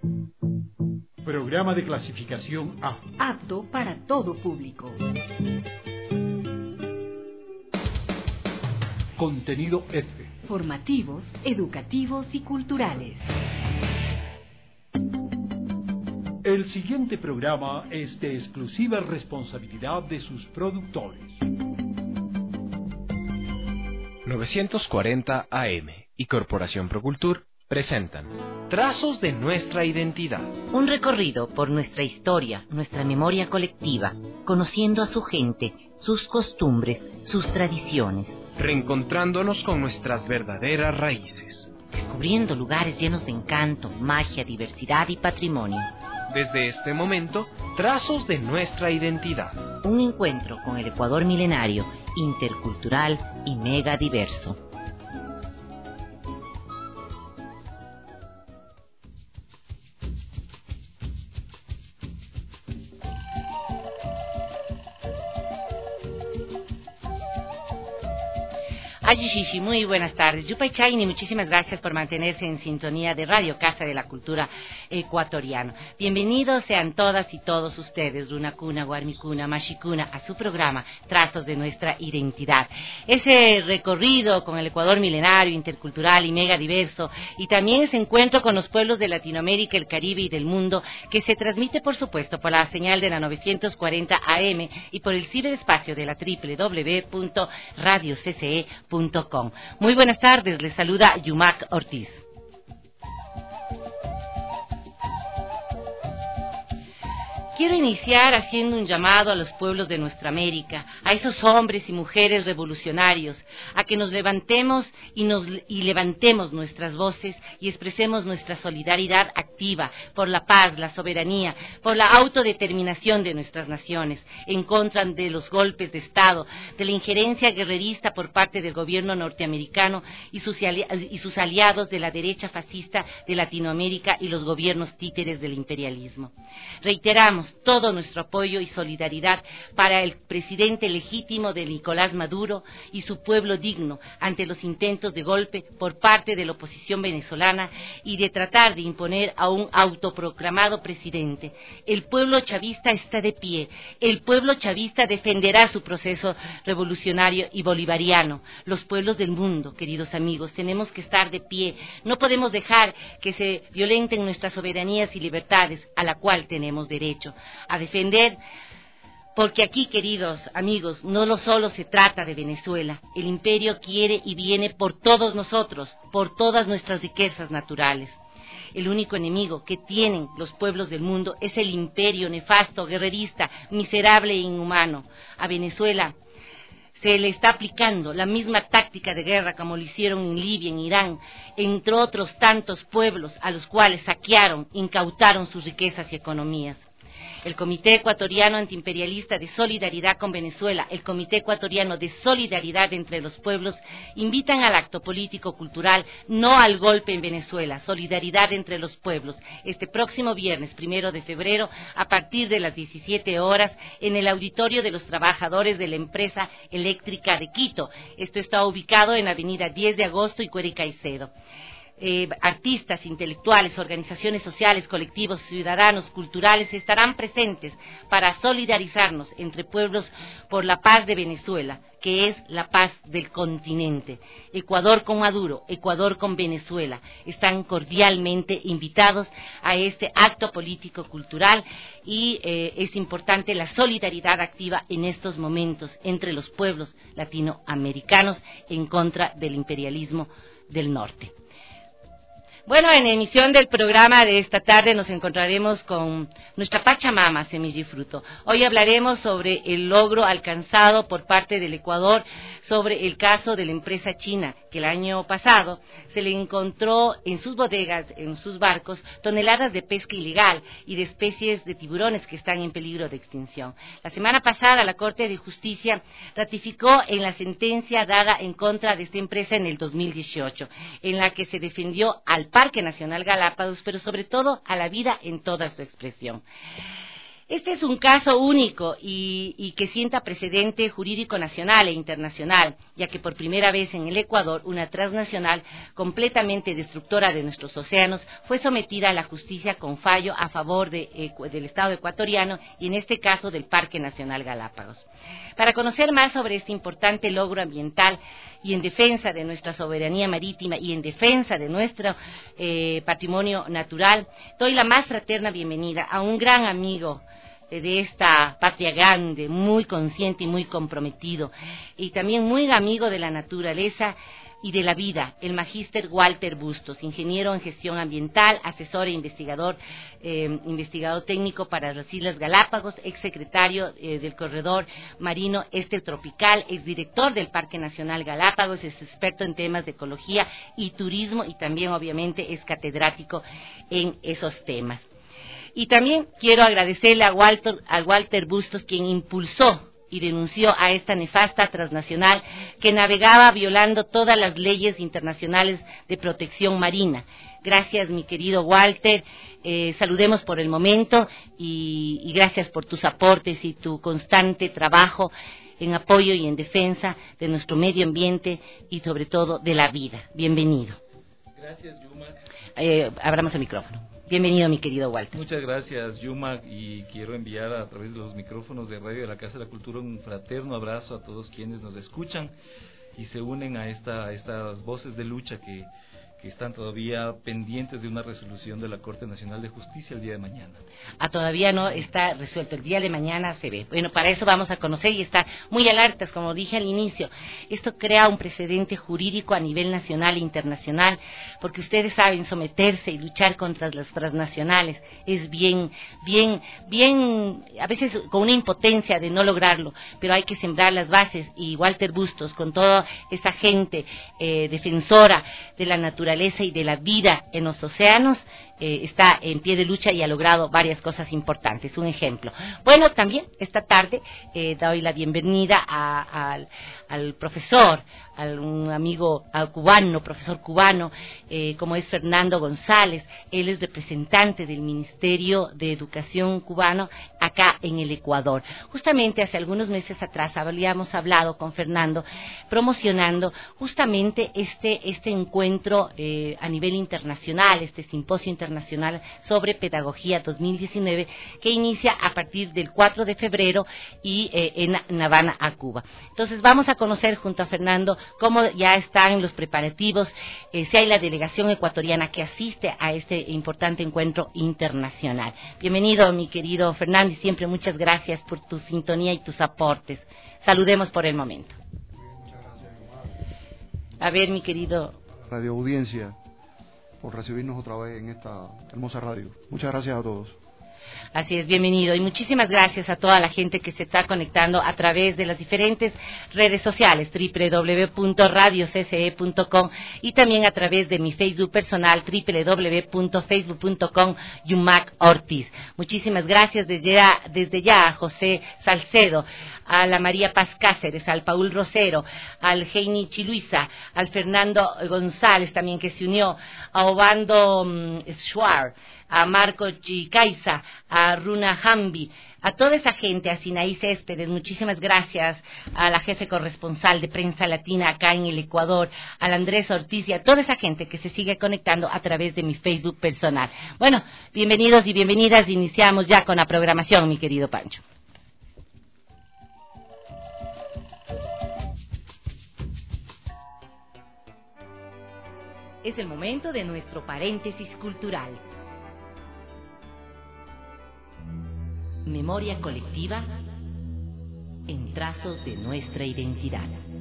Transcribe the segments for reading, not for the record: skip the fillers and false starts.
Programa de clasificación A. Apto para todo público. Contenido F. Formativos, educativos y culturales. El siguiente programa es de exclusiva responsabilidad de sus productores. 940 AM y Corporación Procultur presentan Trazos de nuestra identidad. Un recorrido por nuestra historia, nuestra memoria colectiva, conociendo a su gente, sus costumbres, sus tradiciones. Reencontrándonos con nuestras verdaderas raíces. Descubriendo lugares llenos de encanto, magia, diversidad y patrimonio. Desde este momento, Trazos de nuestra identidad. Un encuentro con el Ecuador milenario, intercultural y mega diverso. Ayishishi, muy buenas tardes. Yupay Chaini, muchísimas gracias por mantenerse en sintonía de Radio Casa de la Cultura Ecuatoriana. Bienvenidos sean todas y todos ustedes, Runacuna, Guarmicuna, Mashicuna, a su programa Trazos de nuestra identidad. Ese recorrido con el Ecuador milenario, intercultural y mega diverso, y también ese encuentro con los pueblos de Latinoamérica, el Caribe y del mundo, que se transmite, por supuesto, por la señal de la 940 AM y por el ciberespacio de la www.radiocce.com. Muy buenas tardes, les saluda Yumac Ortiz. Quiero iniciar haciendo un llamado a los pueblos de nuestra América, a esos hombres y mujeres revolucionarios, a que nos levantemos y levantemos nuestras voces y expresemos nuestra solidaridad activa por la paz, la soberanía, por la autodeterminación de nuestras naciones, en contra de los golpes de Estado, de la injerencia guerrerista por parte del gobierno norteamericano y sus aliados de la derecha fascista de Latinoamérica y los gobiernos títeres del imperialismo. Reiteramos todo nuestro apoyo y solidaridad para el presidente legítimo de Nicolás Maduro y su pueblo digno ante los intentos de golpe por parte de la oposición venezolana y de tratar de imponer a un autoproclamado presidente. El pueblo chavista está de pie. El pueblo chavista defenderá su proceso revolucionario y bolivariano. Los pueblos del mundo, queridos amigos, tenemos que estar de pie. No podemos dejar que se violenten nuestras soberanías y libertades, a la cual tenemos derecho a defender, porque aquí, queridos amigos, no solo se trata de Venezuela. El imperio quiere y viene por todos nosotros, por todas nuestras riquezas naturales. El único enemigo que tienen los pueblos del mundo es el imperio nefasto, guerrerista, miserable e inhumano. A Venezuela se le está aplicando la misma táctica de guerra como lo hicieron en Libia, en Irán, entre otros tantos pueblos a los cuales saquearon, incautaron sus riquezas y economías. El Comité Ecuatoriano Antiimperialista de Solidaridad con Venezuela, el Comité Ecuatoriano de Solidaridad entre los Pueblos, invitan al acto político-cultural No al Golpe en Venezuela, Solidaridad entre los Pueblos, este próximo viernes 1 de febrero, a partir de las 17 horas, en el auditorio de los trabajadores de la empresa eléctrica de Quito. Esto está ubicado en Avenida 10 de Agosto y Cuere Caicedo. Artistas, intelectuales, organizaciones sociales, colectivos, ciudadanos, culturales estarán presentes para solidarizarnos entre pueblos por la paz de Venezuela, que es la paz del continente. Ecuador con Maduro, Ecuador con Venezuela, están cordialmente invitados a este acto político-cultural y es importante la solidaridad activa en estos momentos entre los pueblos latinoamericanos en contra del imperialismo del norte. Bueno, en emisión del programa de esta tarde nos encontraremos con nuestra Pachamama Semilla y Fruto. Hoy hablaremos sobre el logro alcanzado por parte del Ecuador sobre el caso de la empresa china, que el año pasado se le encontró en sus bodegas, en sus barcos, toneladas de pesca ilegal y de especies de tiburones que están en peligro de extinción. La semana pasada la Corte de Justicia ratificó en la sentencia dada en contra de esta empresa en el 2018, en la que se defendió al Parque Nacional Galápagos, pero sobre todo a la vida en toda su expresión. Este es un caso único y que sienta precedente jurídico nacional e internacional, ya que por primera vez en el Ecuador una transnacional completamente destructora de nuestros océanos fue sometida a la justicia con fallo a favor del Estado ecuatoriano y en este caso del Parque Nacional Galápagos. Para conocer más sobre este importante logro ambiental y en defensa de nuestra soberanía marítima y en defensa de nuestro patrimonio natural, doy la más fraterna bienvenida a un gran amigo de esta patria grande, muy consciente y muy comprometido, y también muy amigo de la naturaleza y de la vida, el magíster Walter Bustos, ingeniero en gestión ambiental, asesor e investigador técnico para las Islas Galápagos, exsecretario del Corredor Marino Este Tropical, exdirector del Parque Nacional Galápagos, es experto en temas de ecología y turismo y también obviamente es catedrático en esos temas. Y también quiero agradecerle a Walter Bustos, quien impulsó y denunció a esta nefasta transnacional que navegaba violando todas las leyes internacionales de protección marina. Gracias, mi querido Walter. Saludemos por el momento y gracias por tus aportes y tu constante trabajo en apoyo y en defensa de nuestro medio ambiente y sobre todo de la vida. Bienvenido. Gracias, Yuma. Abramos el micrófono. Bienvenido, mi querido Walter. Muchas gracias, Yuma, y quiero enviar a través de los micrófonos de Radio de la Casa de la Cultura un fraterno abrazo a todos quienes nos escuchan y se unen a estas voces de lucha que están todavía pendientes de una resolución de la Corte Nacional de Justicia el día de mañana. Todavía no está resuelto, el día de mañana se ve. Bueno, para eso vamos a conocer y estar muy alertas, como dije al inicio. Esto crea un precedente jurídico a nivel nacional e internacional, porque ustedes saben, someterse y luchar contra las transnacionales es bien, a veces con una impotencia de no lograrlo, pero hay que sembrar las bases y Walter Bustos, con toda esa gente defensora de la naturaleza y de la vida en los océanos, está en pie de lucha y ha logrado varias cosas importantes. Un ejemplo. Bueno, también esta tarde doy la bienvenida al profesor, un amigo cubano, profesor cubano, como es Fernando González. Él es representante del Ministerio de Educación cubano acá en el Ecuador. Justamente hace algunos meses atrás habíamos hablado con Fernando promocionando justamente este encuentro a nivel internacional, este simposio internacional sobre pedagogía 2019 que inicia a partir del 4 de febrero y en Habana, a Cuba. Entonces vamos a conocer junto a Fernando cómo ya están los preparativos, si hay la delegación ecuatoriana que asiste a este importante encuentro internacional. Bienvenido, mi querido Fernando, y siempre muchas gracias por tu sintonía y tus aportes. Saludemos por el momento. A ver, mi querido Radio Audiencia, por recibirnos otra vez en esta hermosa radio. Muchas gracias a todos. Así es, bienvenido. Y muchísimas gracias a toda la gente que se está conectando a través de las diferentes redes sociales, www.radiocce.com y también a través de mi Facebook personal, www.facebook.com/Yumac Ortiz. Muchísimas gracias desde ya a José Salcedo, a la María Paz Cáceres, al Paul Rosero, al Heini Chiluisa, al Fernando González también que se unió, a Obando Schwar, a Marco Chicaiza, a Runa Hambi, a toda esa gente, a Sinaí Céspedes, muchísimas gracias, a la jefe corresponsal de Prensa Latina acá en el Ecuador, al Andrés Ortiz y a toda esa gente que se sigue conectando a través de mi Facebook personal. Bueno, bienvenidos y bienvenidas, iniciamos ya con la programación, mi querido Pancho. Es el momento de nuestro paréntesis cultural. Memoria colectiva en trazos de nuestra identidad.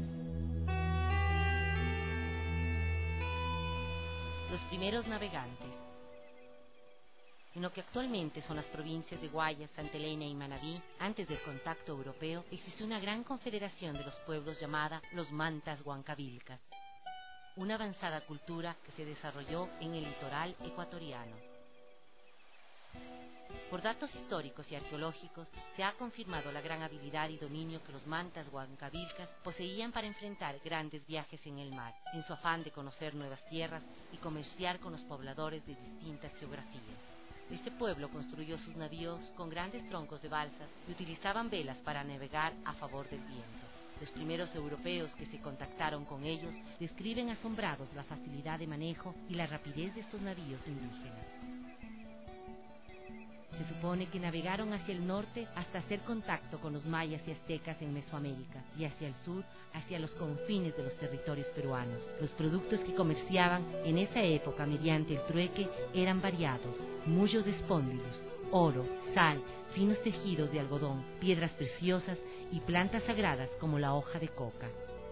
Los primeros navegantes. En lo que actualmente son las provincias de Guayas, Santa Elena y Manabí, antes del contacto europeo, existió una gran confederación de los pueblos llamada los Mantas Huancavilcas, una avanzada cultura que se desarrolló en el litoral ecuatoriano. Por datos históricos y arqueológicos, se ha confirmado la gran habilidad y dominio que los mantas huancavilcas poseían para enfrentar grandes viajes en el mar, en su afán de conocer nuevas tierras y comerciar con los pobladores de distintas geografías. Este pueblo construyó sus navíos con grandes troncos de balsas y utilizaban velas para navegar a favor del viento. Los primeros europeos que se contactaron con ellos describen asombrados la facilidad de manejo y la rapidez de estos navíos indígenas. Se supone que navegaron hacia el norte hasta hacer contacto con los mayas y aztecas en Mesoamérica y hacia el sur, hacia los confines de los territorios peruanos. Los productos que comerciaban en esa época mediante el trueque eran variados: mullos de espóndilos, oro, sal, finos tejidos de algodón, piedras preciosas y plantas sagradas como la hoja de coca.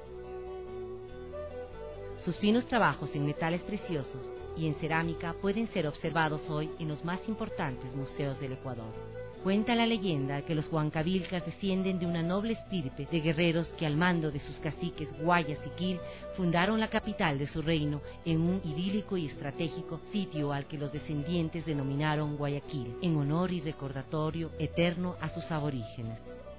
Sus finos trabajos en metales preciosos y en cerámica pueden ser observados hoy en los más importantes museos del Ecuador. Cuenta la leyenda que los huancavilcas descienden de una noble estirpe de guerreros que al mando de sus caciques Guayas y Quil fundaron la capital de su reino en un idílico y estratégico sitio al que los descendientes denominaron Guayaquil, en honor y recordatorio eterno a sus aborígenes.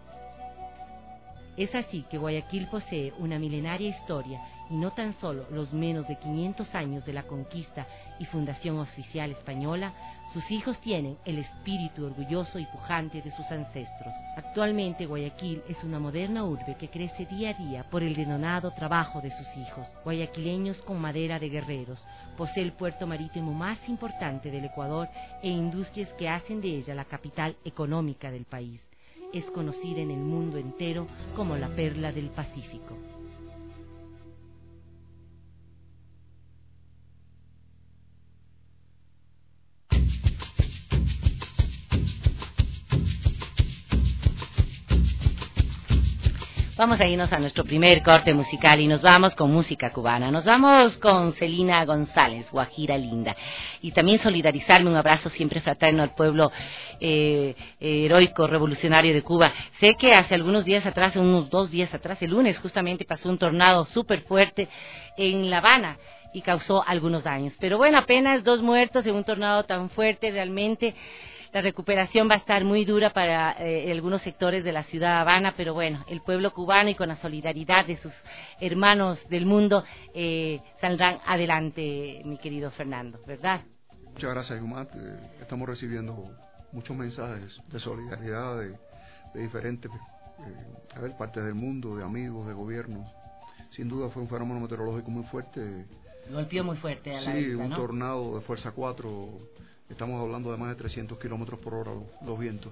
Es así que Guayaquil posee una milenaria historia y no tan solo los menos de 500 años de la conquista y fundación oficial española. Sus hijos tienen el espíritu orgulloso y pujante de sus ancestros. Actualmente Guayaquil es una moderna urbe que crece día a día por el denodado trabajo de sus hijos, guayaquileños con madera de guerreros. Posee el puerto marítimo más importante del Ecuador e industrias que hacen de ella la capital económica del país. Es conocida en el mundo entero como la perla del Pacífico. Vamos a irnos a nuestro primer corte musical y nos vamos con música cubana. Nos vamos con Celina González, Guajira Linda. Y también solidarizarme, un abrazo siempre fraterno al pueblo heroico, revolucionario de Cuba. Sé que hace algunos días atrás, unos 2 días atrás, el lunes justamente, pasó un tornado súper fuerte en La Habana y causó algunos daños. Pero bueno, apenas 2 muertos en un tornado tan fuerte, realmente la recuperación va a estar muy dura para algunos sectores de la ciudad de Habana, pero bueno, el pueblo cubano y con la solidaridad de sus hermanos del mundo saldrán adelante, mi querido Fernando, ¿verdad? Muchas gracias, Yumat. Estamos recibiendo muchos mensajes de solidaridad de diferentes partes del mundo, de amigos, de gobiernos. Sin duda fue un fenómeno meteorológico muy fuerte. Golpeó muy fuerte a la isla, isla, un ¿no? tornado de fuerza 4. Estamos hablando de más de 300 kilómetros por hora los vientos.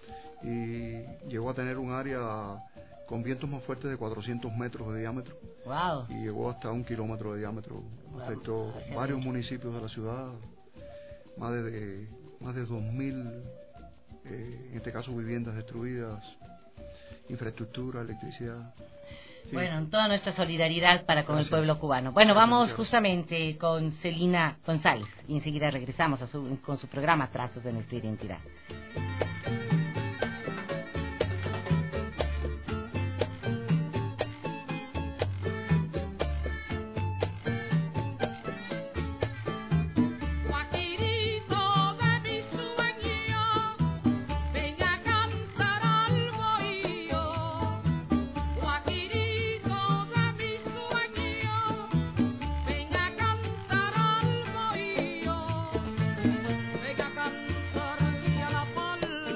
Y llegó a tener un área con vientos más fuertes de 400 metros de diámetro. Wow. Y llegó hasta 1 kilómetro de diámetro. Wow. Afectó varios municipios de la ciudad, más de 2.000, en este caso viviendas destruidas, infraestructura, electricidad. Sí. Bueno, toda nuestra solidaridad para con el pueblo cubano. Bueno, vamos justamente con Celina González y enseguida regresamos con su programa Trazos de Nuestra Identidad. Venga a cantarle a la palma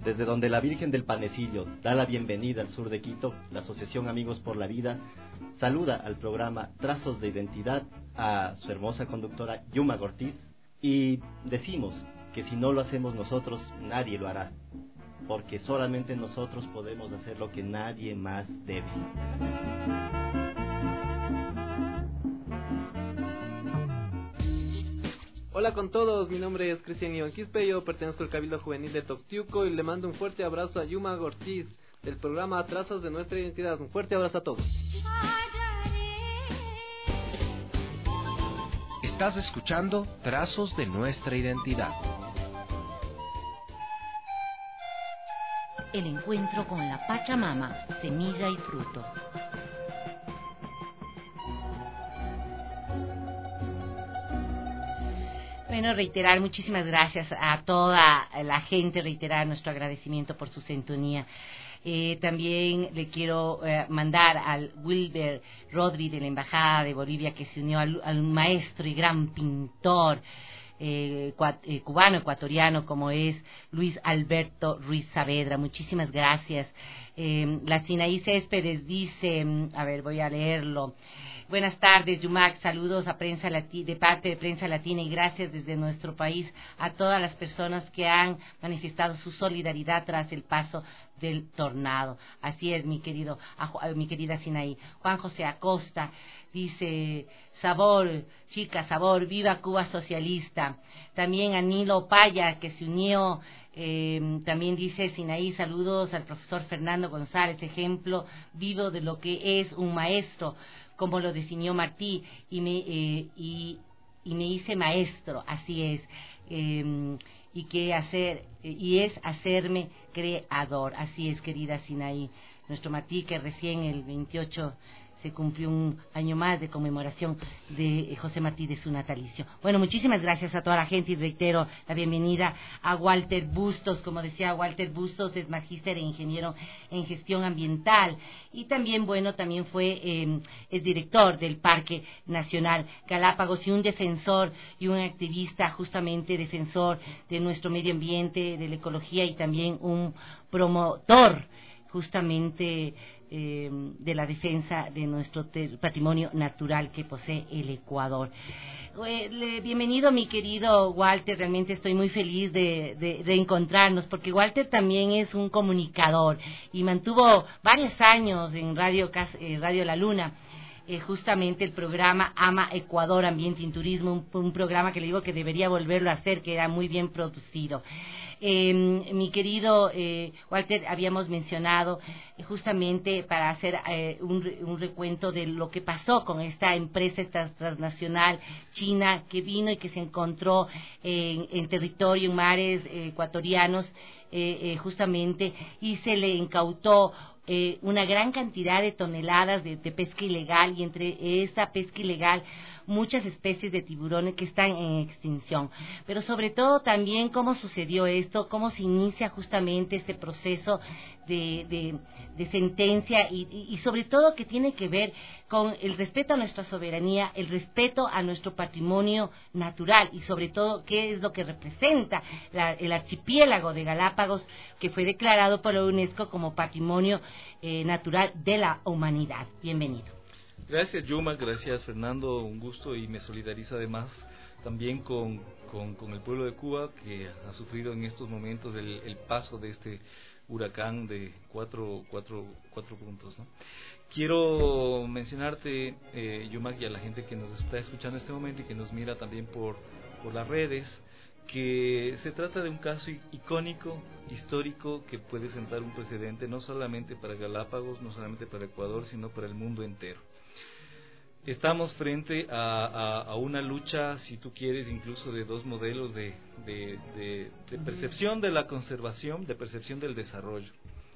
Desde donde la Virgen del Panecillo da la bienvenida al sur de Quito, la Asociación Amigos por la Vida saluda al programa Trazos de Identidad a su hermosa conductora Yuma Ortiz y decimos que si no lo hacemos nosotros, nadie lo hará, porque solamente nosotros podemos hacer lo que nadie más debe. Hola con todos, mi nombre es Cristian Iván Quispe, yo pertenezco al Cabildo Juvenil de Toctiuco y le mando un fuerte abrazo a Yuma Ortiz del programa Trazos de Nuestra Identidad. Un fuerte abrazo a todos. Estás escuchando Trazos de Nuestra Identidad. El encuentro con la Pachamama, semilla y fruto. Bueno, reiterar muchísimas gracias a toda la gente, reiterar nuestro agradecimiento por su sintonía. También le quiero mandar al Wilber Rodri de la Embajada de Bolivia, que se unió al maestro y gran pintor cubano, ecuatoriano, como es Luis Alberto Ruiz Saavedra. Muchísimas gracias. La Sinaí Céspedes dice, a ver, voy a leerlo. Buenas tardes, Yumac, saludos a Prensa de parte de Prensa Latina y gracias desde nuestro país a todas las personas que han manifestado su solidaridad tras el paso del tornado. Así es, mi querida Sinaí. Juan José Acosta dice, sabor, chicas, sabor, viva Cuba socialista. También Anilo Paya, que se unió. También dice Sinaí, saludos al profesor Fernando González, ejemplo vivo de lo que es un maestro, como lo definió Martí, y me hice maestro, así es, y es hacerme creador, así es, querida Sinaí. Nuestro Martí, que recién el 28 se cumplió un año más de conmemoración de José Martí, de su natalicio. Bueno, muchísimas gracias a toda la gente y reitero la bienvenida a Walter Bustos. Como decía, Walter Bustos es magíster e ingeniero en gestión ambiental y también, también es director del Parque Nacional Galápagos y un defensor y un activista, justamente defensor de nuestro medio ambiente, de la ecología y también un promotor justamente de la defensa de nuestro patrimonio natural que posee el Ecuador. Bienvenido, mi querido Walter, realmente estoy muy feliz de encontrarnos, porque Walter también es un comunicador y mantuvo varios años en Radio La Luna, justamente el programa Ama Ecuador, Ambiente y Turismo, un programa que le digo que debería volverlo a hacer, que era muy bien producido. Mi querido Walter, habíamos mencionado justamente para hacer un recuento de lo que pasó con esta empresa transnacional china que vino y que se encontró en territorio, en mares ecuatorianos, justamente, y se le incautó una gran cantidad de toneladas de pesca ilegal, y entre esa pesca ilegal muchas especies de tiburones que están en extinción. Pero sobre todo también cómo sucedió esto, cómo se inicia justamente este proceso de sentencia y sobre todo que tiene que ver con el respeto a nuestra soberanía, el respeto a nuestro patrimonio natural y sobre todo qué es lo que representa el archipiélago de Galápagos, que fue declarado por la UNESCO como Patrimonio Natural de la Humanidad. Bienvenido. Gracias, Yuma, gracias, Fernando, un gusto, y me solidarizo además también con el pueblo de Cuba, que ha sufrido en estos momentos el paso de este huracán de cuatro puntos, ¿no? Quiero mencionarte, Yuma, y a la gente que nos está escuchando en este momento y que nos mira también por las redes, que se trata de un caso icónico, histórico, que puede sentar un precedente no solamente para Galápagos, no solamente para Ecuador, sino para el mundo entero. Estamos frente a una lucha, si tú quieres, incluso de dos modelos de percepción de la conservación, de percepción del desarrollo.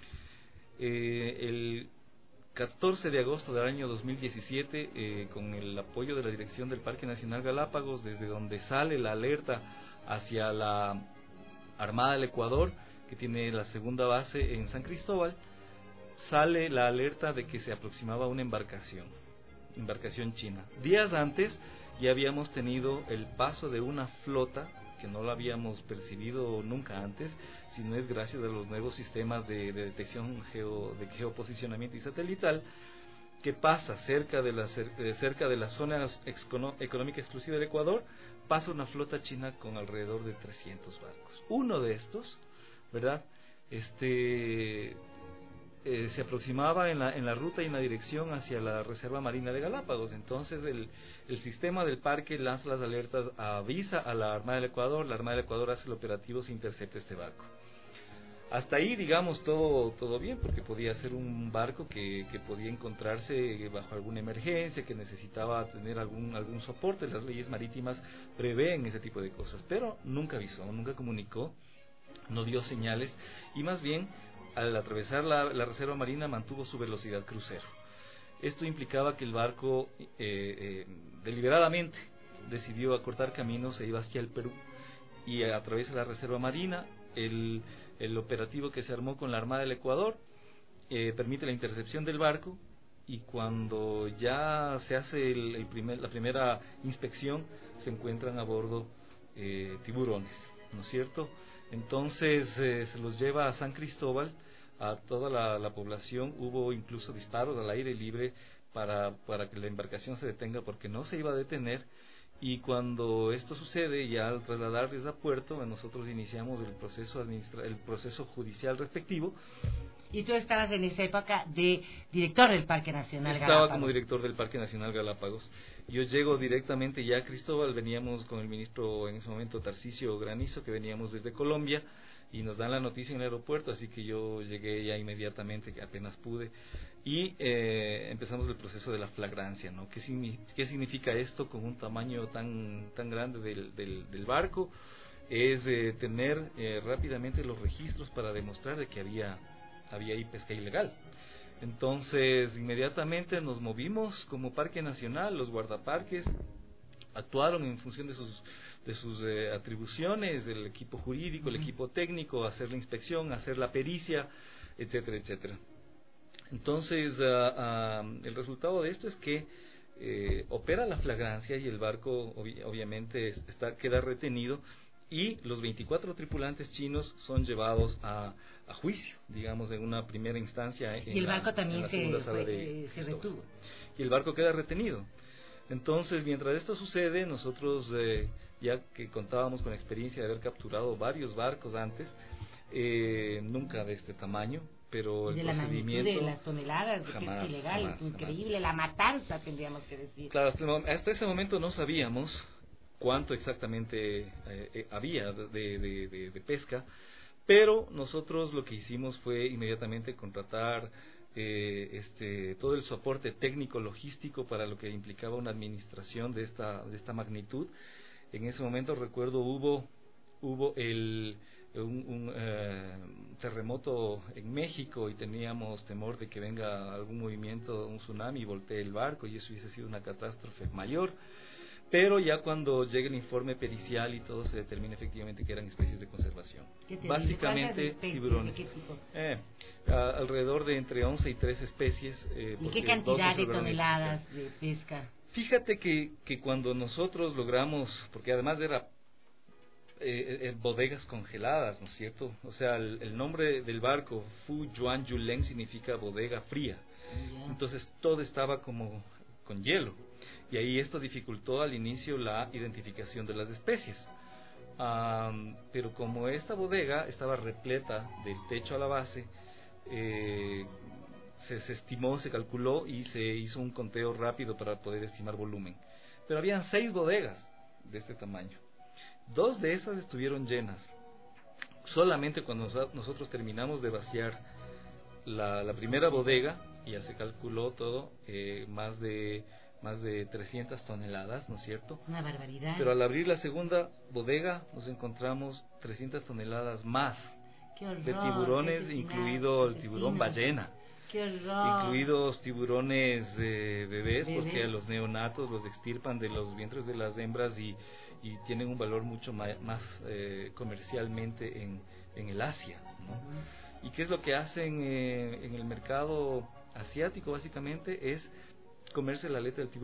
El 14 de agosto del año 2017, con el apoyo de la Dirección del Parque Nacional Galápagos, desde donde sale la alerta hacia la Armada del Ecuador, que tiene la segunda base en San Cristóbal, sale la alerta de que se aproximaba una embarcación china. Días antes ya habíamos tenido el paso de una flota que no lo habíamos percibido nunca antes, sino es gracias a los nuevos sistemas de detección de geoposicionamiento y satelital, que pasa cerca de la zona económica exclusiva del Ecuador, pasa una flota china con alrededor de 300 barcos. Uno de estos, ¿verdad?, se aproximaba en la ruta y en la dirección hacia la Reserva Marina de Galápagos. Entonces el sistema del parque lanza las alertas, avisa a la Armada del Ecuador, la Armada del Ecuador hace el operativo, se intercepta este barco. Hasta ahí, digamos, todo bien, porque podía ser un barco que podía encontrarse bajo alguna emergencia, que necesitaba tener algún soporte. Las leyes marítimas prevén ese tipo de cosas, pero nunca avisó, nunca comunicó, no dio señales, y más bien al atravesar la reserva marina mantuvo su velocidad crucero. Esto implicaba que el barco deliberadamente decidió acortar caminos, e iba hacia el Perú y atraviesa la reserva marina. El operativo que se armó con la Armada del Ecuador permite la intercepción del barco, y cuando ya se hace la primera inspección se encuentran a bordo tiburones, ¿no es cierto? Entonces se los lleva a San Cristóbal, a toda la población. Hubo incluso disparos al aire libre para que la embarcación se detenga, porque no se iba a detener. Y cuando esto sucede, ya al trasladarles a puerto, nosotros iniciamos el proceso judicial respectivo. Y tú estabas en esa época de director del Parque Nacional Galápagos. Estaba como director del Parque Nacional Galápagos. Yo llego directamente ya a Cristóbal, veníamos con el ministro en ese momento, Tarcisio Granizo, que veníamos desde Colombia, y nos dan la noticia en el aeropuerto, así que yo llegué ya inmediatamente, que apenas pude, y empezamos el proceso de la flagrancia, ¿no? ¿Qué significa esto con un tamaño tan grande del barco? Es tener rápidamente los registros para demostrar de que había ahí pesca ilegal. Entonces inmediatamente nos movimos como Parque Nacional. Los guardaparques actuaron en función de sus atribuciones, el equipo jurídico, el equipo técnico, hacer la inspección, hacer la pericia, etcétera, etcétera. Entonces el resultado de esto es que opera la flagrancia, y el barco obviamente queda retenido, y los 24 tripulantes chinos son llevados a juicio, digamos, en una primera instancia. Y el barco también se retuvo. Y el barco queda retenido. Entonces, mientras esto sucede, nosotros, ya que contábamos con la experiencia de haber capturado varios barcos antes, nunca de este tamaño, pero de el la procedimiento... magnitud de las toneladas de pesca ilegal, es increíble, la matanza, tendríamos que decir. Claro, hasta ese momento no sabíamos cuánto exactamente había de pesca, pero nosotros lo que hicimos fue inmediatamente contratar todo el soporte técnico logístico para lo que implicaba una administración de esta magnitud. En ese momento, recuerdo, hubo un terremoto en México, y teníamos temor de que venga algún movimiento, un tsunami, y voltee el barco, y eso hubiese sido una catástrofe mayor. Pero ya cuando llegue el informe pericial y todo, se determina efectivamente que eran especies de conservación. Básicamente tiburones. ¿De qué tipo? Alrededor de entre 11 y 13 especies. ¿Y qué cantidad de toneladas de pesca? Fíjate que cuando nosotros logramos, porque además era bodegas congeladas, ¿no es cierto? O sea, el nombre del barco, Fu Yuan Yuleng, significa bodega fría. Entonces todo estaba como con hielo. Y ahí esto dificultó al inicio la identificación de las especies. Pero como esta bodega estaba repleta del techo a la base, se estimó, se calculó y se hizo un conteo rápido para poder estimar volumen. Pero habían 6 bodegas de este tamaño. 2 de esas estuvieron llenas. Solamente cuando nosotros terminamos de vaciar la primera bodega, y ya se calculó todo, más de 300 toneladas, ¿no es cierto? Es una barbaridad. Pero al abrir la segunda bodega nos encontramos 300 toneladas más de tiburones, incluido el tiburón ballena. ¡Qué horror! Incluidos tiburones bebés, porque a los neonatos los extirpan de los vientres de las hembras y tienen un valor mucho más comercialmente en el Asia, ¿no? ¿Y qué es lo que hacen en el mercado asiático? Básicamente es comerse la aleta del tiburón.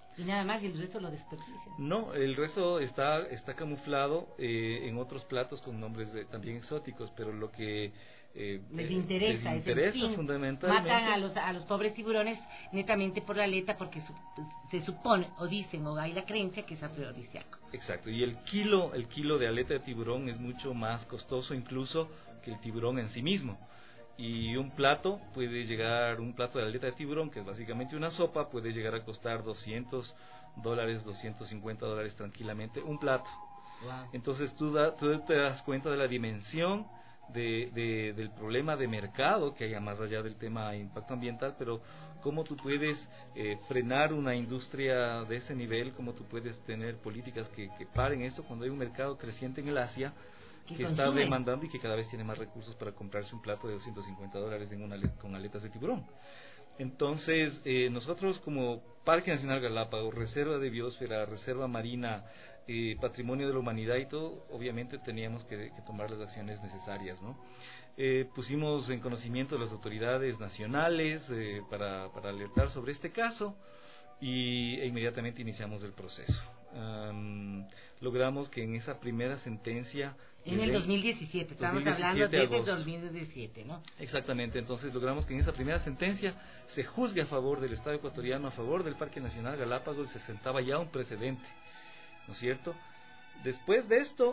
Y nada más, y el resto lo desperdician. No, el resto está camuflado en otros platos con nombres también exóticos, pero lo que les interesa es el fin. Fundamentalmente. Matan a los pobres tiburones netamente por la aleta, porque se supone, o dicen, o hay la creencia que es afrodisíaco. Exacto, y el kilo de aleta de tiburón es mucho más costoso incluso que el tiburón en sí mismo. Y un plato de aleta de tiburón, que es básicamente una sopa, puede llegar a costar $200, $250 tranquilamente, un plato. Wow. Entonces tú te das cuenta de la dimensión del problema de mercado que haya más allá del tema de impacto ambiental, pero cómo tú puedes frenar una industria de ese nivel, cómo tú puedes tener políticas que paren esto cuando hay un mercado creciente en el Asia que está demandando y que cada vez tiene más recursos para comprarse un plato de $250 con aletas de tiburón. Entonces, nosotros como Parque Nacional Galápagos, Reserva de Biosfera, Reserva Marina, Patrimonio de la Humanidad y todo, obviamente teníamos que tomar las acciones necesarias, ¿no? Pusimos en conocimiento de las autoridades nacionales para alertar sobre este caso e inmediatamente iniciamos el proceso. Logramos que en esa primera sentencia... En el 2017, estamos hablando desde el 2017, ¿no? Exactamente, entonces logramos que en esa primera sentencia se juzgue a favor del Estado ecuatoriano, a favor del Parque Nacional Galápagos, y se sentaba ya un precedente, ¿no es cierto? Después de esto,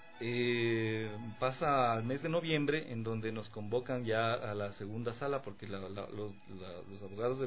pasa al mes de noviembre, en donde nos convocan ya a la segunda sala, porque los abogados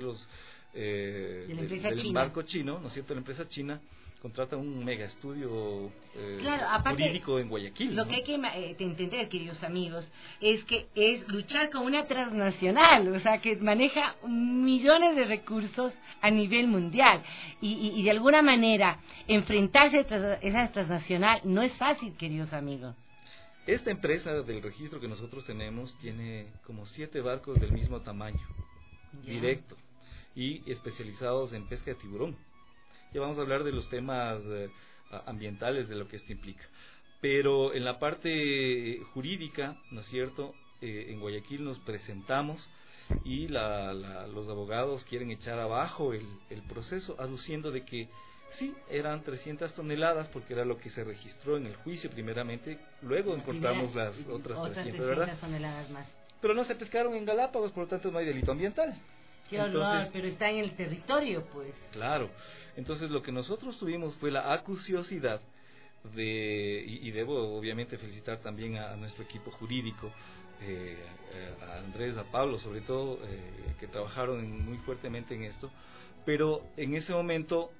del embarco chino, ¿no es cierto?, la empresa china, contrata un mega estudio jurídico en Guayaquil. Lo que hay que entender, queridos amigos, es que es luchar con una transnacional, o sea, que maneja millones de recursos a nivel mundial. Y de alguna manera, enfrentarse a esa transnacional no es fácil, queridos amigos. Esta empresa del registro que nosotros tenemos tiene como 7 barcos del mismo tamaño, directo, y especializados en pesca de tiburón. Ya vamos a hablar de los temas ambientales, de lo que esto implica. Pero en la parte jurídica, ¿no es cierto?, en Guayaquil nos presentamos y los abogados quieren echar abajo el proceso, aduciendo de que sí, eran 300 toneladas, porque era lo que se registró en el juicio primeramente, luego encontramos las otras 300, ¿verdad? Toneladas más. Pero no se pescaron en Galápagos, por lo tanto no hay delito ambiental. Qué horror, pero está en el territorio, pues. Claro. Entonces lo que nosotros tuvimos fue la acuciosidad y debo obviamente felicitar también a nuestro equipo jurídico, a Andrés, a Pablo sobre todo, que trabajaron muy fuertemente en esto, pero en ese momento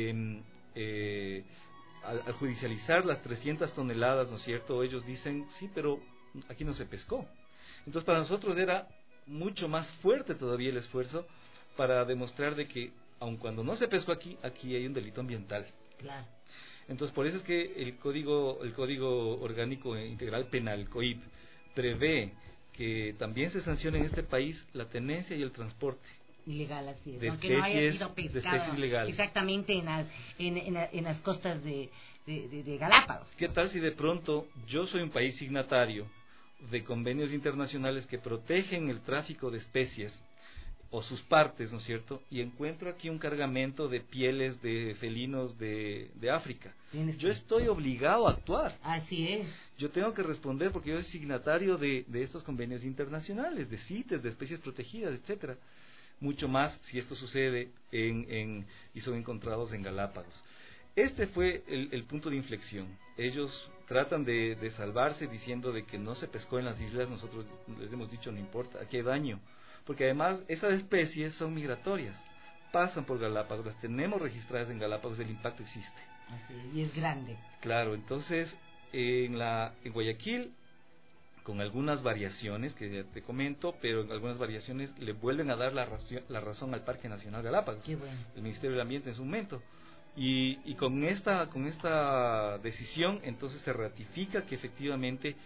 al judicializar las 300 toneladas, ¿no es cierto?, ellos dicen, sí, pero aquí no se pescó. Entonces para nosotros era mucho más fuerte todavía el esfuerzo para demostrar de que aun cuando no se pescó aquí hay un delito ambiental. Claro. Entonces por eso es que el código orgánico integral penal, COIP, prevé que también se sancione en este país la tenencia y el transporte ilegal, así es, de aunque no haya sido de pescado especies ilegales. Exactamente en las costas de Galápagos. ¿Qué tal si de pronto yo soy un país signatario de convenios internacionales que protegen el tráfico de especies o sus partes, ¿no es cierto?, y encuentro aquí un cargamento de pieles de felinos de África? Yo estoy obligado a actuar. Así es. Yo tengo que responder porque yo soy signatario de estos convenios internacionales, de CITES, de especies protegidas, etcétera. Mucho más si esto sucede y son encontrados en Galápagos. Este fue el punto de inflexión. Ellos tratan de salvarse diciendo de que no se pescó en las islas. Nosotros les hemos dicho, no importa, aquí hay daño, porque además esas especies son migratorias, pasan por Galápagos, las tenemos registradas en Galápagos, el impacto existe. Así, y es grande. Claro, entonces en Guayaquil, con algunas variaciones que ya te comento, pero en algunas variaciones le vuelven a dar la razón al Parque Nacional Galápagos. Qué bueno. El Ministerio del Ambiente en su momento. Y con esta decisión entonces se ratifica que efectivamente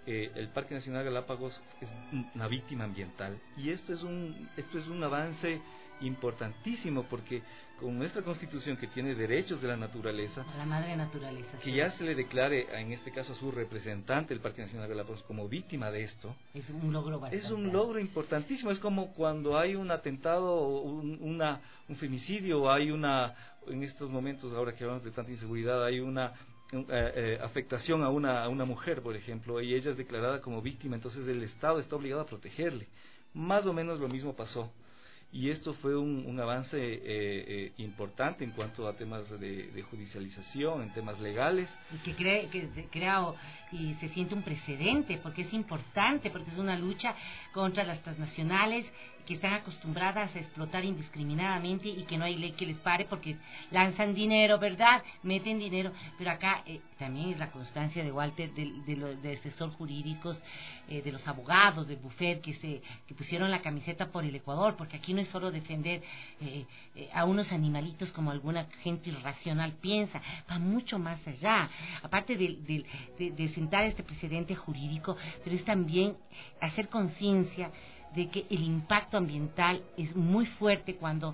el Parque Nacional Galápagos es una víctima ambiental, y esto es un avance importantísimo, porque con nuestra Constitución, que tiene derechos de la naturaleza, la madre naturaleza, que ya se le declare, en este caso a su representante, el Parque Nacional Galápagos, como víctima de esto, es un logro bastante. Es un logro importantísimo. Es como cuando hay un atentado, un femicidio, hay en estos momentos, ahora que hablamos de tanta inseguridad, hay una afectación a una mujer, por ejemplo, y ella es declarada como víctima, entonces el Estado está obligado a protegerle. Más o menos lo mismo pasó. Y esto fue un avance importante en cuanto a temas de judicialización, en temas legales. Y que se crea y se siente un precedente, porque es importante, porque es una lucha contra las transnacionales que están acostumbradas a explotar indiscriminadamente y que no hay ley que les pare, porque lanzan dinero, ¿verdad? Meten dinero, pero acá también es la constancia de Walter, de asesor jurídicos, de los abogados, del bufet, que pusieron la camiseta por el Ecuador, porque aquí no es solo defender a unos animalitos como alguna gente irracional piensa, va mucho más allá, aparte de sentar este precedente jurídico, pero es también hacer conciencia de que el impacto ambiental es muy fuerte cuando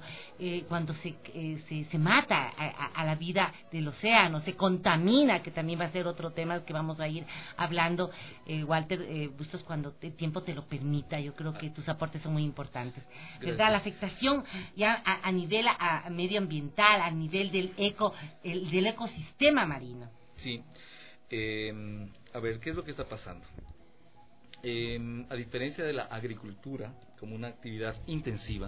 se mata a la vida del océano, se contamina, que también va a ser otro tema que vamos a ir hablando, Walter Bustos, cuando el tiempo te lo permita. Yo creo que tus aportes son muy importantes. Gracias. ¿Verdad? La afectación ya a nivel medioambiental, a nivel del ecosistema marino. Sí. A ver, ¿qué es lo que está pasando? A diferencia de la agricultura como una actividad intensiva,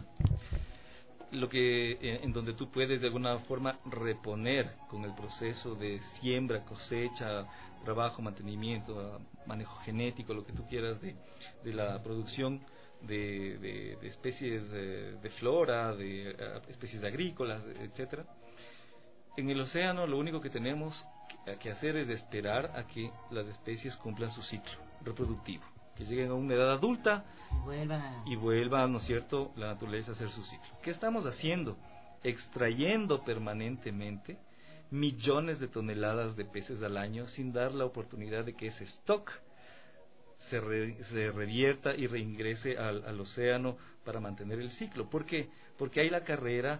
en donde tú puedes de alguna forma reponer con el proceso de siembra, cosecha, trabajo, mantenimiento, manejo genético, lo que tú quieras de la producción de especies de flora, de especies agrícolas, etcétera. En el océano lo único que tenemos que hacer es esperar a que las especies cumplan su ciclo reproductivo, que lleguen a una edad adulta y vuelva, ¿no es cierto?, la naturaleza a hacer su ciclo. ¿Qué estamos haciendo? Extrayendo permanentemente millones de toneladas de peces al año sin dar la oportunidad de que ese stock se revierta y reingrese al océano para mantener el ciclo. ¿Por qué? Porque hay la carrera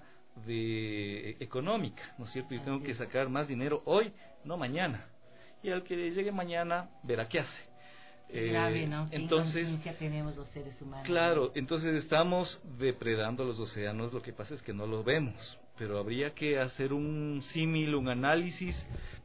económica, ¿no es cierto? Yo tengo que sacar más dinero hoy, no mañana. Y al que llegue mañana verá qué hace. Grave, ¿no? ¿Qué inconsciencia tenemos los seres humanos? Claro, entonces estamos depredando los océanos. Lo que pasa es que no lo vemos, pero habría que hacer un símil, un análisis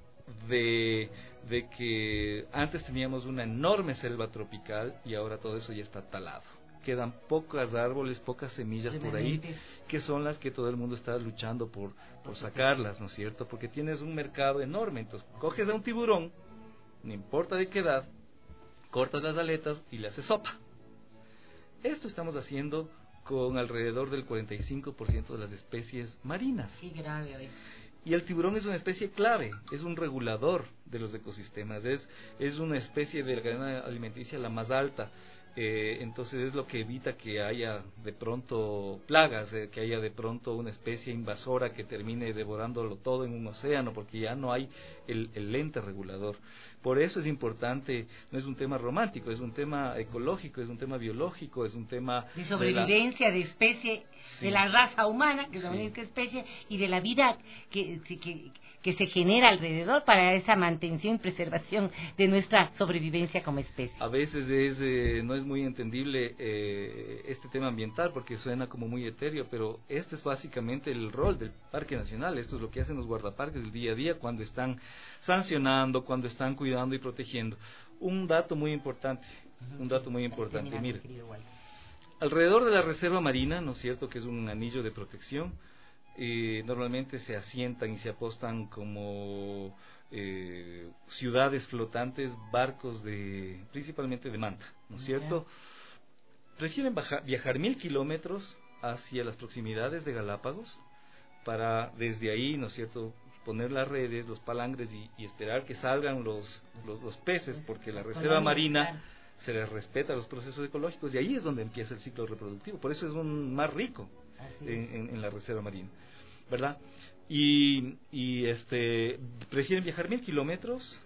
de que antes teníamos una enorme selva tropical y ahora todo eso ya está talado. Quedan pocos árboles, pocas semillas por ahí, que son las que todo el mundo está luchando por sacarlas, ¿no es cierto? Porque tienes un mercado enorme. Entonces coges a un tiburón, no importa de qué edad, cortas las aletas y le haces sopa. Esto estamos haciendo con alrededor del 45% de las especies marinas. Qué grave hoy. Y el tiburón es una especie clave, es un regulador de los ecosistemas, es una especie de la cadena alimenticia la más alta. Entonces es lo que evita que haya de pronto plagas, que haya de pronto una especie invasora que termine devorándolo todo en un océano, porque ya no hay el ente regulador. Por eso es importante, no es un tema romántico, es un tema ecológico, es un tema biológico, es un tema de sobrevivencia de especie, sí, de la raza humana, que es la única especie, y de la vida que se genera alrededor para esa mantención y preservación de nuestra sobrevivencia como especie. A veces no es muy entendible este tema ambiental porque suena como muy etéreo, pero este es básicamente el rol del Parque Nacional. Esto es lo que hacen los guardaparques del día a día cuando están sancionando, cuando están cuidando y protegiendo. Un dato muy importante, mira, alrededor de la reserva marina, ¿no es cierto?, que es un anillo de protección, normalmente se asientan y se apostan como ciudades flotantes, barcos principalmente de manta, ¿no es cierto? Prefieren viajar 1000 kilómetros hacia las proximidades de Galápagos para desde ahí, ¿no es cierto?, poner las redes, los palangres y esperar que salgan los peces, porque la reserva marina se les respeta los procesos ecológicos y ahí es donde empieza el ciclo reproductivo. Por eso es un mar rico en la reserva marina, ¿verdad? Y prefieren viajar 1000 kilómetros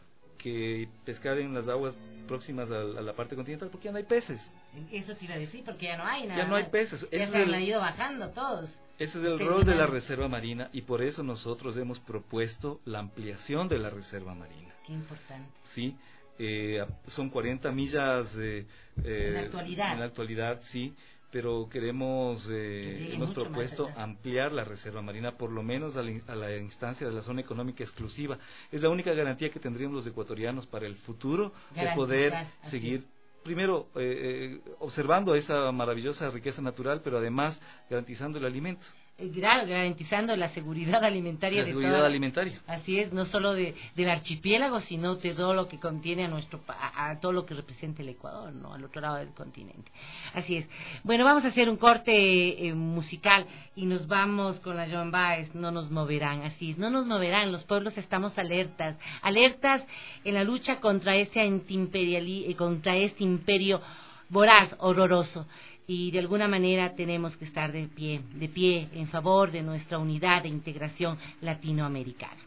que pescar en las aguas próximas a la parte continental porque ya no hay peces. Eso te iba a decir, porque ya no hay nada. Ya no hay peces. Ya se han ido bajando todos. Ese es el rol de la Reserva Marina y por eso nosotros hemos propuesto la ampliación de la Reserva Marina. Qué importante. Sí, son 40 millas en la actualidad, sí, pero hemos propuesto ampliar la Reserva Marina por lo menos a la instancia de la zona económica exclusiva. Es la única garantía que tendríamos los ecuatorianos para el futuro de poder seguir primero observando esa maravillosa riqueza natural, pero además garantizando el alimento. Claro, garantizando la seguridad alimentaria. Alimentaria. Así es, no solo del archipiélago, sino de todo lo que contiene a todo lo que representa el Ecuador, ¿no? Al otro lado del continente. Así es. Bueno, vamos a hacer un corte musical y nos vamos con la Joan Baez, No nos moverán. Así es, no nos moverán, los pueblos estamos alertas en la lucha contra ese contra este imperio voraz, horroroso. Y de alguna manera tenemos que estar de pie en favor de nuestra unidad e integración latinoamericana.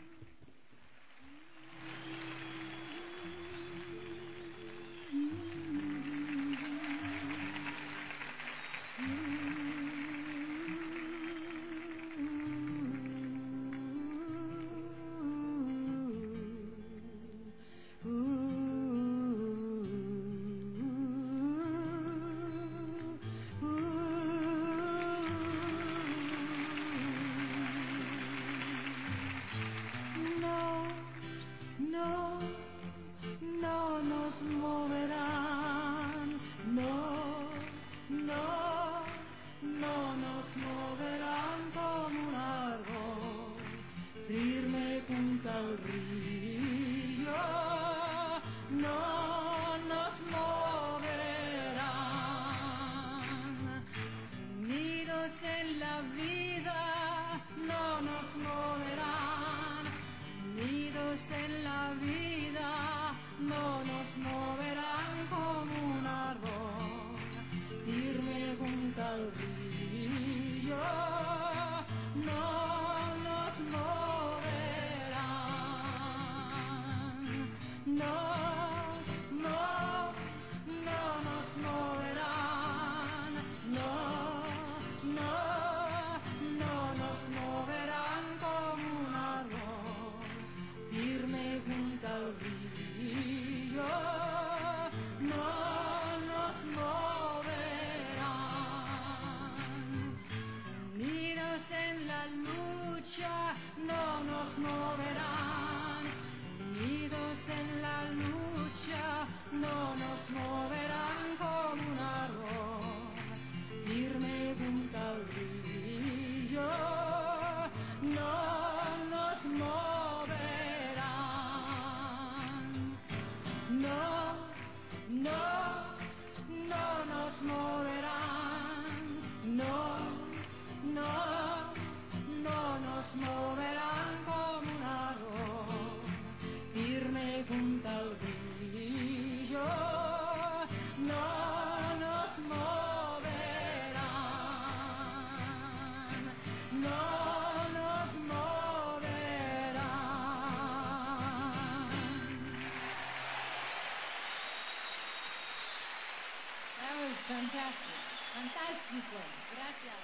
Fantástico, gracias.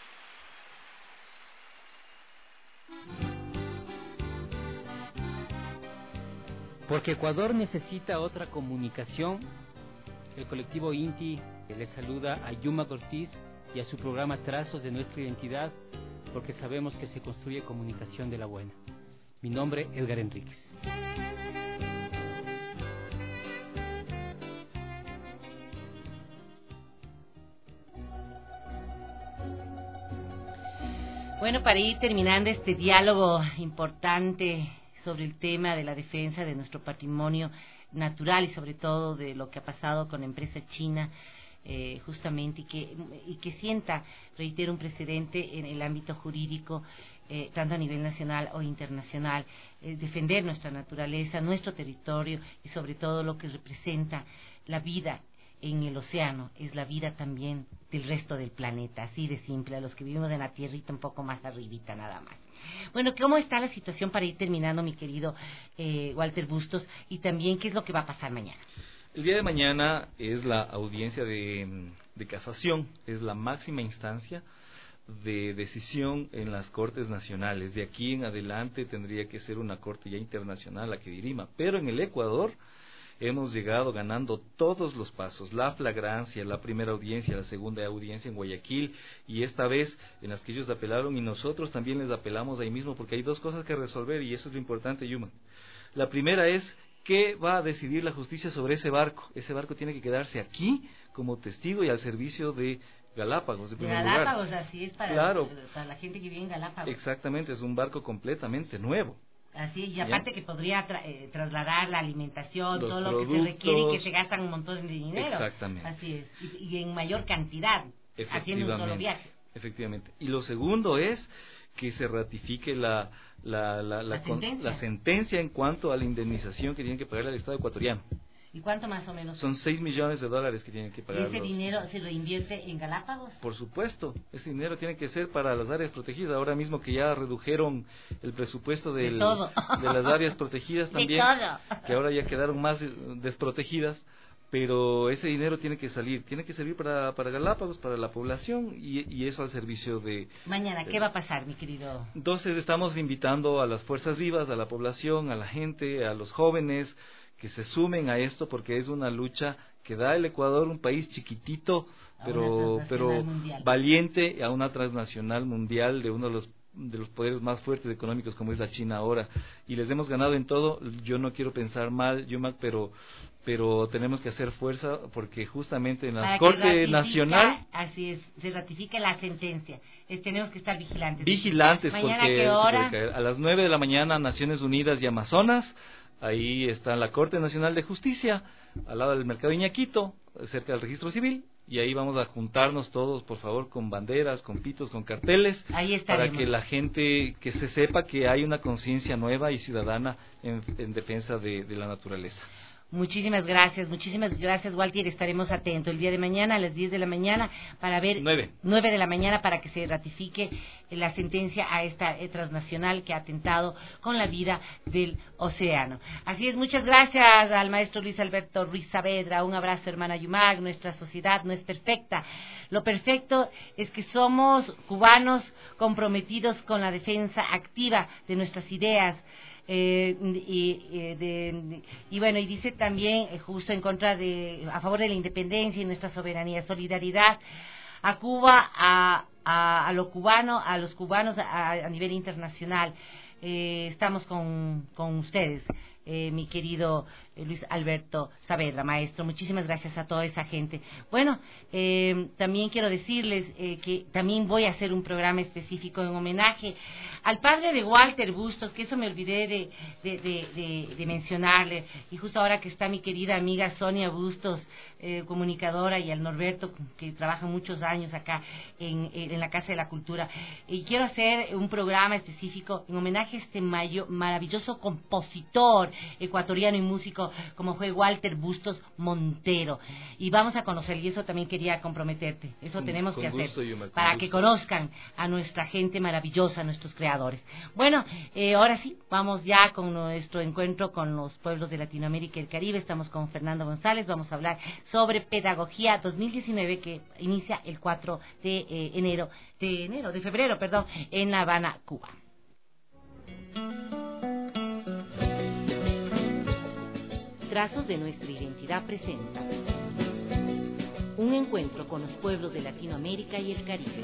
Porque Ecuador necesita otra comunicación, el colectivo INTI le saluda a Yuma Ortiz y a su programa Trazos de Nuestra Identidad, porque sabemos que se construye comunicación de la buena. Mi nombre es Edgar Enríquez. Bueno, para ir terminando este diálogo importante sobre el tema de la defensa de nuestro patrimonio natural y sobre todo de lo que ha pasado con la empresa china, justamente, y que sienta, reitero, un precedente en el ámbito jurídico, tanto a nivel nacional o internacional, defender nuestra naturaleza, nuestro territorio y sobre todo lo que representa la vida en el océano es la vida también del resto del planeta, así de simple, a los que vivimos en la tierrita un poco más arribita nada más. Bueno, ¿cómo está la situación para ir terminando, mi querido Walter Bustos? Y también, ¿qué es lo que va a pasar mañana? El día de mañana es la audiencia de casación, es la máxima instancia de decisión en las cortes nacionales. De aquí en adelante tendría que ser una corte ya internacional la que dirima, pero en el Ecuador hemos llegado ganando todos los pasos, la flagrancia, la primera audiencia, la segunda audiencia en Guayaquil, y esta vez en las que ellos apelaron y nosotros también les apelamos ahí mismo, porque hay dos cosas que resolver y eso es lo importante, Yuma. La primera es ¿qué va a decidir la justicia sobre ese barco? Ese barco tiene que quedarse aquí como testigo y al servicio de Galápagos, de primer lugar. Galápagos, así es, para la gente que vive en Galápagos. Exactamente, es un barco completamente nuevo. Así, y aparte que podría trasladar la alimentación, los todo productos, lo que se requiere y que se gastan un montón de dinero. Exactamente. Así es, y en mayor cantidad, haciendo un solo viaje. Efectivamente. Y lo segundo es que se ratifique la sentencia en cuanto a la indemnización que tienen que pagar al Estado ecuatoriano. ¿Y cuánto más o menos? Son $6 millones que tienen que pagar. ¿Y ese dinero se reinvierte en Galápagos? Por supuesto, ese dinero tiene que ser para las áreas protegidas. Ahora mismo que ya redujeron el presupuesto de las áreas protegidas también, que ahora ya quedaron más desprotegidas, pero ese dinero tiene que servir para Galápagos, para la población y eso al servicio de... Mañana, ¿qué va a pasar, mi querido? Entonces estamos invitando a las fuerzas vivas, a la población, a la gente, a los jóvenes, que se sumen a esto porque es una lucha que da el Ecuador, un país chiquitito, pero valiente, a una transnacional mundial de uno de los poderes más fuertes económicos como es la China ahora, y les hemos ganado en todo. Yo no quiero pensar mal, Yumac, pero tenemos que hacer fuerza porque justamente en la Corte Nacional... Así es, se ratifica la sentencia. Tenemos que estar vigilantes. Mañana, porque ¿qué hora? A las 9 de la mañana, Naciones Unidas y Amazonas. Ahí está la Corte Nacional de Justicia, al lado del Mercado Iñaquito, cerca del Registro Civil, y ahí vamos a juntarnos todos, por favor, con banderas, con pitos, con carteles, para que la gente, que se sepa que hay una conciencia nueva y ciudadana en defensa de la naturaleza. Muchísimas gracias, Walter. Estaremos atentos el día de mañana a las 10 de la mañana para ver... 9 de la mañana para que se ratifique la sentencia a esta transnacional que ha atentado con la vida del océano. Así es, muchas gracias al maestro Luis Alberto Ruiz Saavedra. Un abrazo, hermana Yumag. Nuestra sociedad no es perfecta. Lo perfecto es que somos cubanos comprometidos con la defensa activa de nuestras ideas. Y bueno, y dice también justo a favor de la independencia y nuestra soberanía, solidaridad a Cuba, a los cubanos a nivel internacional. Estamos con ustedes, mi querido Luis Alberto Saavedra, maestro. Muchísimas gracias a toda esa gente. Bueno, también quiero decirles que también voy a hacer un programa específico en homenaje al padre de Walter Bustos, que eso me olvidé de mencionarle, y justo ahora que está mi querida amiga Sonia Bustos, comunicadora, y al Norberto, que trabaja muchos años acá en la Casa de la Cultura, y quiero hacer un programa específico en homenaje a este maravilloso compositor ecuatoriano y músico como fue Walter Bustos Montero, y vamos a conocer, y eso también quería comprometerte, eso tenemos que hacer, para que conozcan a nuestra gente maravillosa, a nuestros creadores. Bueno, ahora sí, vamos ya con nuestro encuentro con los pueblos de Latinoamérica y el Caribe. Estamos con Fernando González, vamos a hablar sobre Pedagogía 2019, que inicia el 4 de febrero, en La Habana, Cuba. Trazos de nuestra identidad presenta un encuentro con los pueblos de Latinoamérica y el Caribe.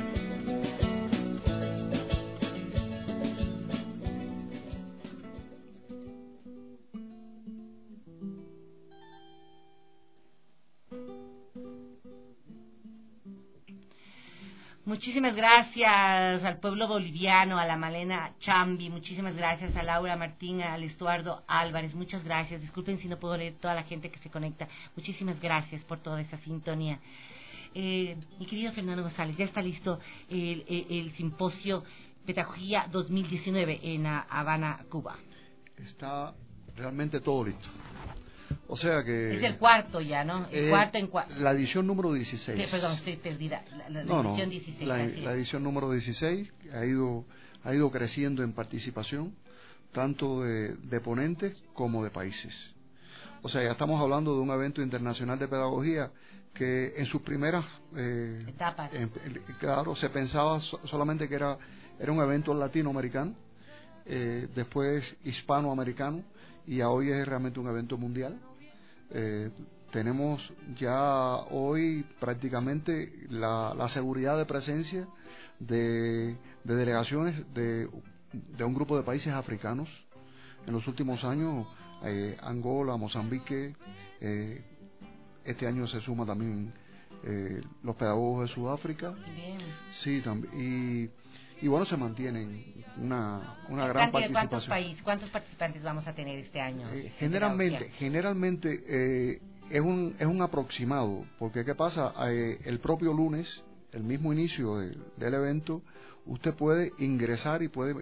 Muchísimas gracias al pueblo boliviano, a la Malena Chambi, muchísimas gracias a Laura Martín, al Estuardo Álvarez, muchas gracias. Disculpen si no puedo leer toda la gente que se conecta. Muchísimas gracias por toda esa sintonía. Mi querido Fernando González, ya está listo el simposio Pedagogía 2019 en La Habana, Cuba. Está realmente todo listo. O sea que... Es el cuarto ya, ¿no? El cuarto en cuarto. La edición número 16. Sí, perdón, estoy perdida. La edición 16. La edición número 16 ha ido creciendo en participación, tanto de ponentes como de países. O sea, ya estamos hablando de un evento internacional de pedagogía que en sus primeras etapas, claro, se pensaba solamente que era un evento latinoamericano, después hispanoamericano, y hoy es realmente un evento mundial. Tenemos ya hoy prácticamente la seguridad de presencia de delegaciones de un grupo de países africanos. En los últimos años, Angola, Mozambique, este año se suma también los pedagogos de Sudáfrica. Bien. Sí, también. Y bueno, se mantienen una gran participación. ¿Cuántos participantes vamos a tener este año? Generalmente es un aproximado, porque ¿qué pasa? El propio lunes, el mismo inicio del evento, usted puede ingresar y puede,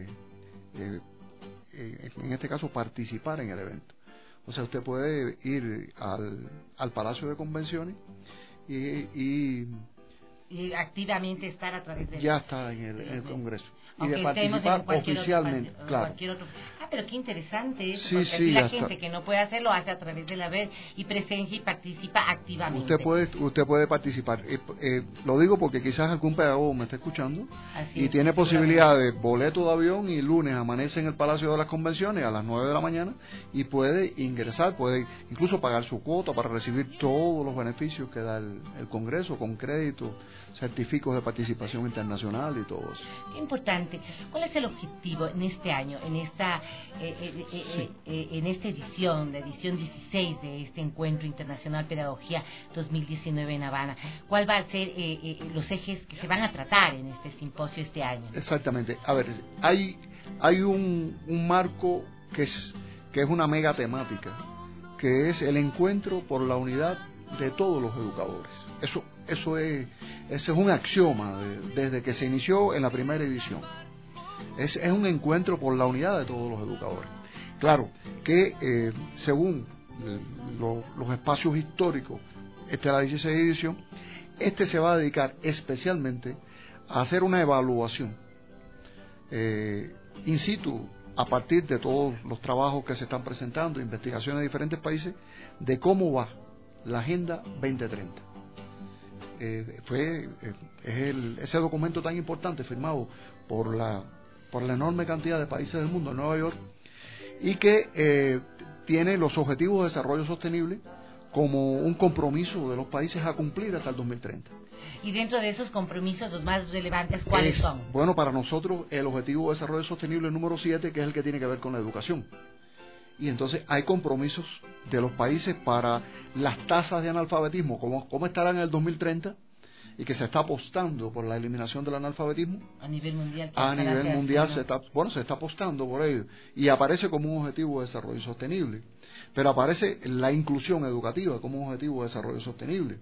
en este caso, participar en el evento. O sea, usted puede ir al Palacio de Convenciones y activamente estar a través de... Ya está en el Congreso. Y de participar oficialmente, claro. Pero qué interesante eso, sí, porque sí, así la gente que no puede hacerlo hace a través de la red y presencia y participa activamente. Usted puede participar. Lo digo porque quizás algún pedagogo me está escuchando y tiene posibilidad de boleto de avión y lunes amanece en el Palacio de las Convenciones a las 9 de la mañana y puede ingresar, puede incluso pagar su cuota para recibir todos los beneficios que da el Congreso, con crédito, certificados de participación internacional y todo eso. Qué importante. ¿Cuál es el objetivo en este año, en esta edición, la edición 16 de este Encuentro Internacional Pedagogía 2019 en Habana? ¿Cuál va a ser los ejes que se van a tratar en este simposio este año? Exactamente. A ver, hay un marco que es una mega temática, que es el encuentro por la unidad de todos los educadores. Ese es un axioma desde que se inició en la primera edición. Es un encuentro por la unidad de todos los educadores. Claro que según los espacios históricos, esta es la 16 edición, se va a dedicar especialmente a hacer una evaluación in situ, a partir de todos los trabajos que se están presentando, investigaciones de diferentes países, de cómo va la Agenda 2030. Ese documento tan importante firmado por la enorme cantidad de países del mundo en Nueva York, y que tiene los objetivos de desarrollo sostenible como un compromiso de los países a cumplir hasta el 2030. Y dentro de esos compromisos, los más relevantes, ¿cuáles son? Bueno, para nosotros el objetivo de desarrollo sostenible número 7, que es el que tiene que ver con la educación. Y entonces hay compromisos de los países para las tasas de analfabetismo, cómo estarán en el 2030, y que se está apostando por la eliminación del analfabetismo. A nivel mundial. Se está apostando por ello. Y aparece como un objetivo de desarrollo sostenible. Pero aparece la inclusión educativa como un objetivo de desarrollo sostenible.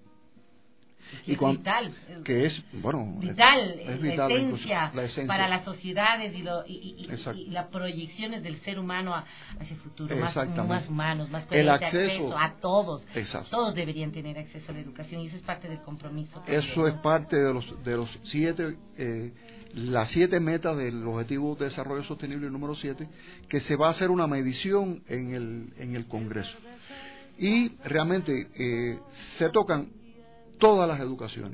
Vital, que es vital, la esencia para las sociedades y las proyecciones del ser humano hacia el futuro, más humanos, más el acceso a todos. Exacto. Todos deberían tener acceso a la educación, y eso es parte del compromiso también, eso es parte de los 7 las 7 metas del objetivo de desarrollo sostenible número 7, que se va a hacer una medición en el Congreso, y realmente se tocan todas las educaciones.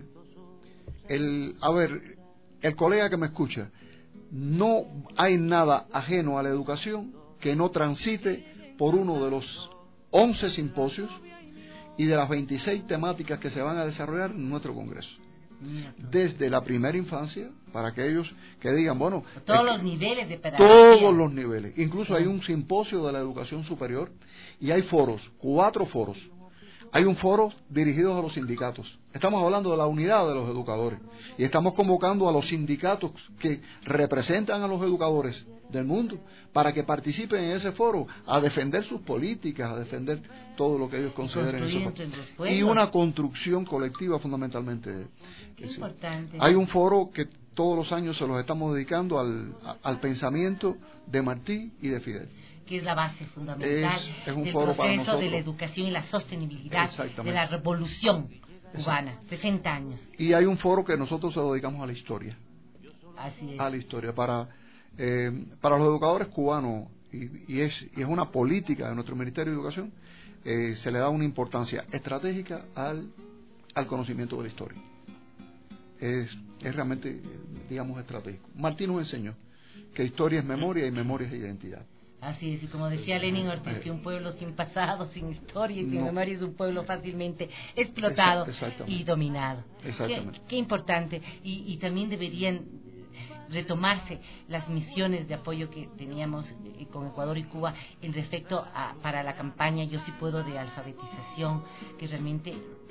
El colega que me escucha, no hay nada ajeno a la educación que no transite por uno de los 11 simposios y de las 26 temáticas que se van a desarrollar en nuestro Congreso. Desde la primera infancia, para aquellos que digan, bueno... Todos los niveles de pedagogía. Todos los niveles. Incluso hay un simposio de la educación superior y hay foros, 4 foros. Hay un foro dirigido a los sindicatos. Estamos hablando de la unidad de los educadores y estamos convocando a los sindicatos que representan a los educadores del mundo para que participen en ese foro, a defender sus políticas, a defender todo lo que ellos consideren eso. Y una construcción colectiva fundamentalmente. Qué importante. Hay un foro que todos los años se los estamos dedicando al pensamiento de Martí y de Fidel. que es la base fundamental es un del foro para proceso nosotros. de la educación y la sostenibilidad de la revolución cubana, 60 años. Y hay un foro que nosotros se lo dedicamos a la historia. Así es. A la historia. Para los educadores cubanos, y es una política de nuestro Ministerio de Educación, se le da una importancia estratégica al conocimiento de la historia. Es realmente, digamos, estratégico. Martín nos enseñó que historia es memoria y memoria es identidad. Así es, y como decía Lenin Ortiz, que un pueblo sin pasado, sin historia y sin memoria es un pueblo fácilmente explotado y dominado. Exactamente. Qué importante, y también deberían retomarse las misiones de apoyo que teníamos con Ecuador y Cuba en respecto para la campaña Yo Sí Puedo de alfabetización, que realmente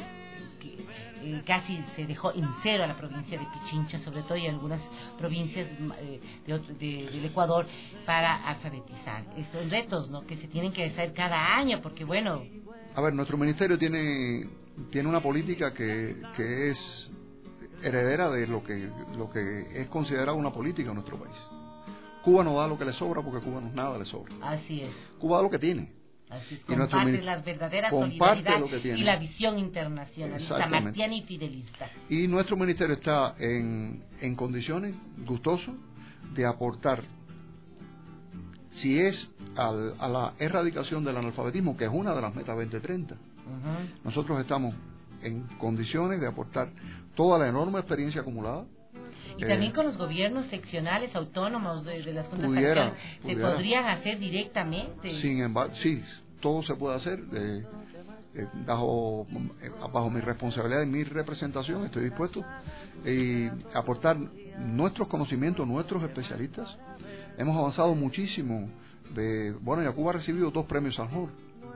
casi se dejó en cero a la provincia de Pichincha, sobre todo, y algunas provincias del Ecuador, para alfabetizar. Son retos, ¿no?, que se tienen que hacer cada año, porque bueno... A ver, nuestro ministerio tiene una política que es heredera de lo que es considerado una política en nuestro país. Cuba no da lo que le sobra, porque Cuba no nada le sobra. Así es. Cuba da lo que tiene. Así es, comparte la verdadera solidaridad y la visión internacionalista, martiana y fidelista. Y nuestro ministerio está en condiciones, gustoso, de aportar, si es a la erradicación del analfabetismo, que es una de las metas 2030. Nosotros estamos en condiciones de aportar toda la enorme experiencia acumulada. Y también con los gobiernos seccionales autónomos de las juntas seccionales se podrían hacer directamente. Sin embargo, sí, todo se puede hacer bajo mi responsabilidad y mi representación. Estoy dispuesto a aportar nuestros conocimientos, nuestros especialistas. Hemos avanzado muchísimo. Ya Cuba ha recibido 2 premios Sanjur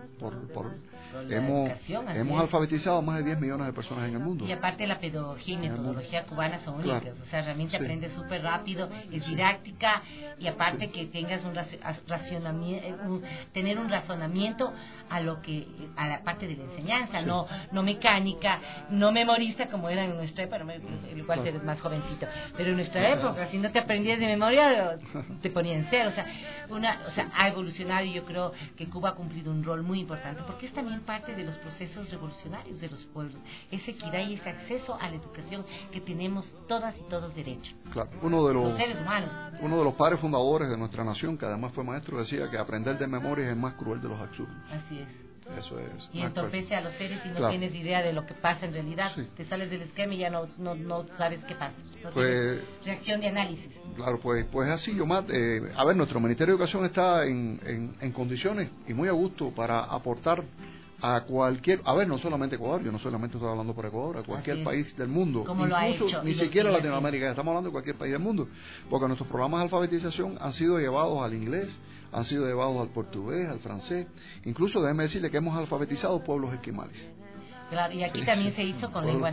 hemos alfabetizado a más de 10 millones de personas en el mundo. Y aparte la pedagogía y metodología cubana son únicas, o sea, realmente aprendes súper rápido, es didáctica, y aparte que tengas un racionamiento, tener un razonamiento a la parte de la enseñanza, no mecánica, no memorista como era en nuestra época, igual eres más jovencito, pero en nuestra época, si no te aprendías de memoria, te ponían cero, o sea, ha evolucionado, y yo creo que Cuba ha cumplido un rol muy importante, porque es también parte de los procesos revolucionarios de los pueblos, esa equidad y ese acceso a la educación que tenemos todas y todos derecho. Claro, los seres humanos. Uno de los padres fundadores de nuestra nación, que además fue maestro, decía que aprender de memoria es el más cruel de los absurdos. Así es. Eso es. Y entorpece a los seres y no tienes idea de lo que pasa en realidad. Te sales del esquema y ya no sabes qué pasa. No tienes reacción de análisis. Claro, pues así, Yomar. A ver, nuestro Ministerio de Educación está en condiciones y muy a gusto para aportar a cualquier, no solamente Ecuador, yo no solamente estoy hablando por Ecuador, a cualquier país del mundo, incluso ni siquiera Latinoamérica, estamos hablando de cualquier país del mundo, porque nuestros programas de alfabetización han sido llevados al inglés, han sido llevados al portugués, al francés, incluso déjeme decirle que hemos alfabetizado pueblos esquimales. Claro, y aquí también se hizo con lengua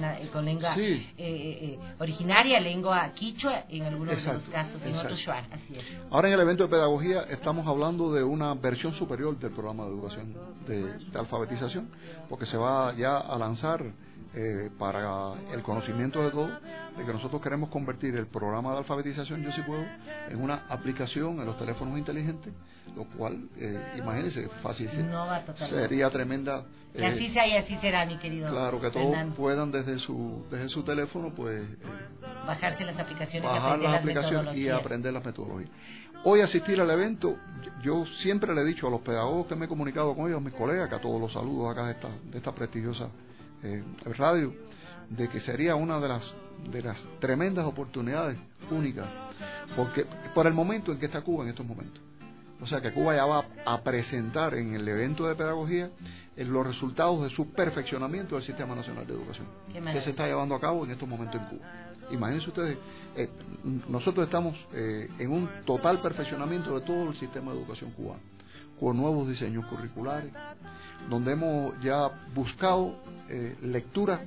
originaria, lengua quichua, en algunos de los casos, en otros shuar, así es. Ahora en el evento de pedagogía estamos hablando de una versión superior del programa de educación, de alfabetización, porque se va ya a lanzar para el conocimiento de todos, de que nosotros queremos convertir el programa de alfabetización Yo Sí Puedo en una aplicación en los teléfonos inteligentes, lo cual, imagínense, fácil, sería tremenda. Que así sea y así será, mi querido. Claro, que todos puedan desde su teléfono, bajarse las aplicaciones, y aprender las metodologías. Hoy asistir al evento, yo siempre le he dicho a los pedagogos que me he comunicado con ellos, a mis colegas, que a todos los saludos acá de esta prestigiosa radio, de que sería una de las tremendas oportunidades únicas, porque por el momento en que está Cuba en estos momentos. O sea que Cuba ya va a presentar en el evento de pedagogía los resultados de su perfeccionamiento del Sistema Nacional de Educación, que se está llevando a cabo en estos momentos en Cuba. Imagínense ustedes, nosotros estamos en un total perfeccionamiento de todo el sistema de educación cubano, con nuevos diseños curriculares, donde hemos ya buscado lecturas,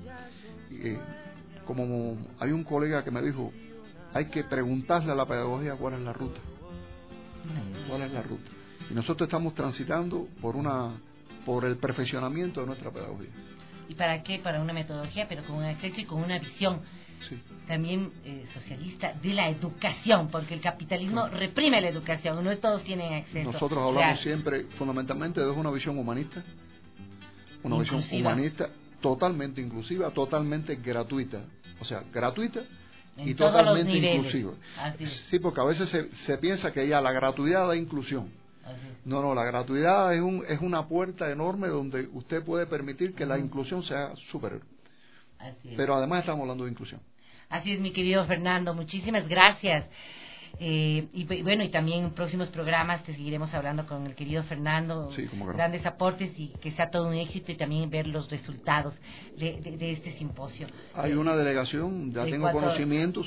como hay un colega que me dijo, hay que preguntarle a la pedagogía cuál es la ruta. Y nosotros estamos transitando por el perfeccionamiento de nuestra pedagogía. ¿Y para qué? Para una metodología, pero con un acceso y con una visión también socialista de la educación, porque el capitalismo reprime la educación, no todos tienen acceso. Nosotros hablamos siempre, fundamentalmente, de una visión humanista, una visión humanista totalmente inclusiva, totalmente gratuita, o sea, gratuita y totalmente inclusiva. Sí, porque a veces se piensa que ya la gratuidad da inclusión. No, la gratuidad es una puerta enorme donde usted puede permitir que la inclusión sea superior. Pero además estamos hablando de inclusión. Así es, mi querido Fernando, muchísimas gracias. Y bueno, y también en próximos programas te seguiremos hablando con el querido Fernando, grandes aportes y que sea todo un éxito y también ver los resultados de este simposio. Hay una delegación, ya tengo conocimiento,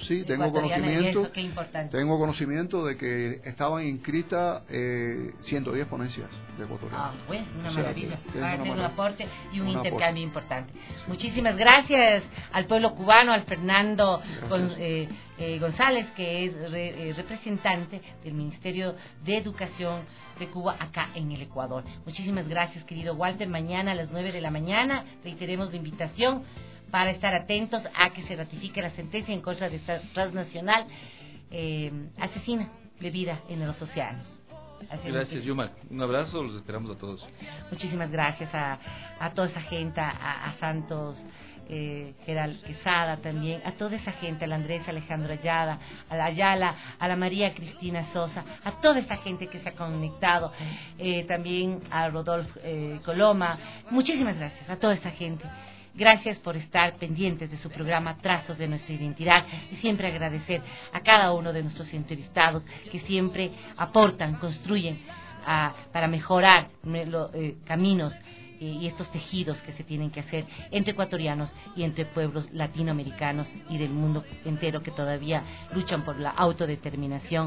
tengo conocimiento de que estaban inscritas 110 ponencias de ecuatorianos. Bueno, una maravilla, va a ser un aporte y un intercambio importante. Muchísimas gracias al pueblo cubano, al Fernando González, que es representante del Ministerio de Educación de Cuba acá en el Ecuador. Muchísimas gracias, querido Walter. Mañana a las 9 de la mañana reiteremos la invitación para estar atentos a que se ratifique la sentencia en contra de esta transnacional asesina de vida en los océanos. Gracias, Yuma. Un abrazo, los esperamos a todos. Muchísimas gracias a toda esa gente, a Santos Gerald Quesada también, a toda esa gente, al Andrés Alejandro Ayala, a la Ayala, a la María Cristina Sosa, a toda esa gente que se ha conectado, también a Rodolfo Coloma. Muchísimas gracias a toda esa gente. Gracias por estar pendientes de su programa Trazos de Nuestra Identidad y siempre agradecer a cada uno de nuestros entrevistados que siempre aportan, construyen para mejorar caminos y estos tejidos que se tienen que hacer entre ecuatorianos y entre pueblos latinoamericanos y del mundo entero que todavía luchan por la autodeterminación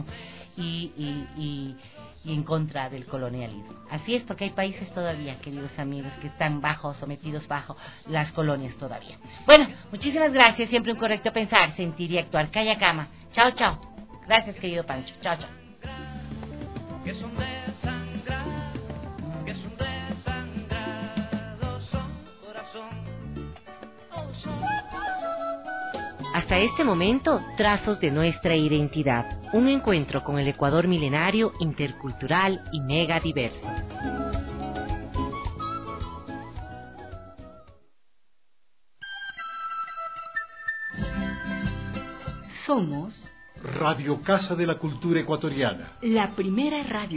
y en contra del colonialismo. Así es, porque hay países todavía, queridos amigos, que están sometidos bajo las colonias todavía. Bueno, muchísimas gracias, siempre un correcto pensar, sentir y actuar. Calla cama. Chao, chao. Gracias, querido Pancho. Chao, chao. Hasta este momento, Trazos de Nuestra Identidad, un encuentro con el Ecuador milenario, intercultural y mega diverso. Somos Radio Casa de la Cultura Ecuatoriana, la primera radio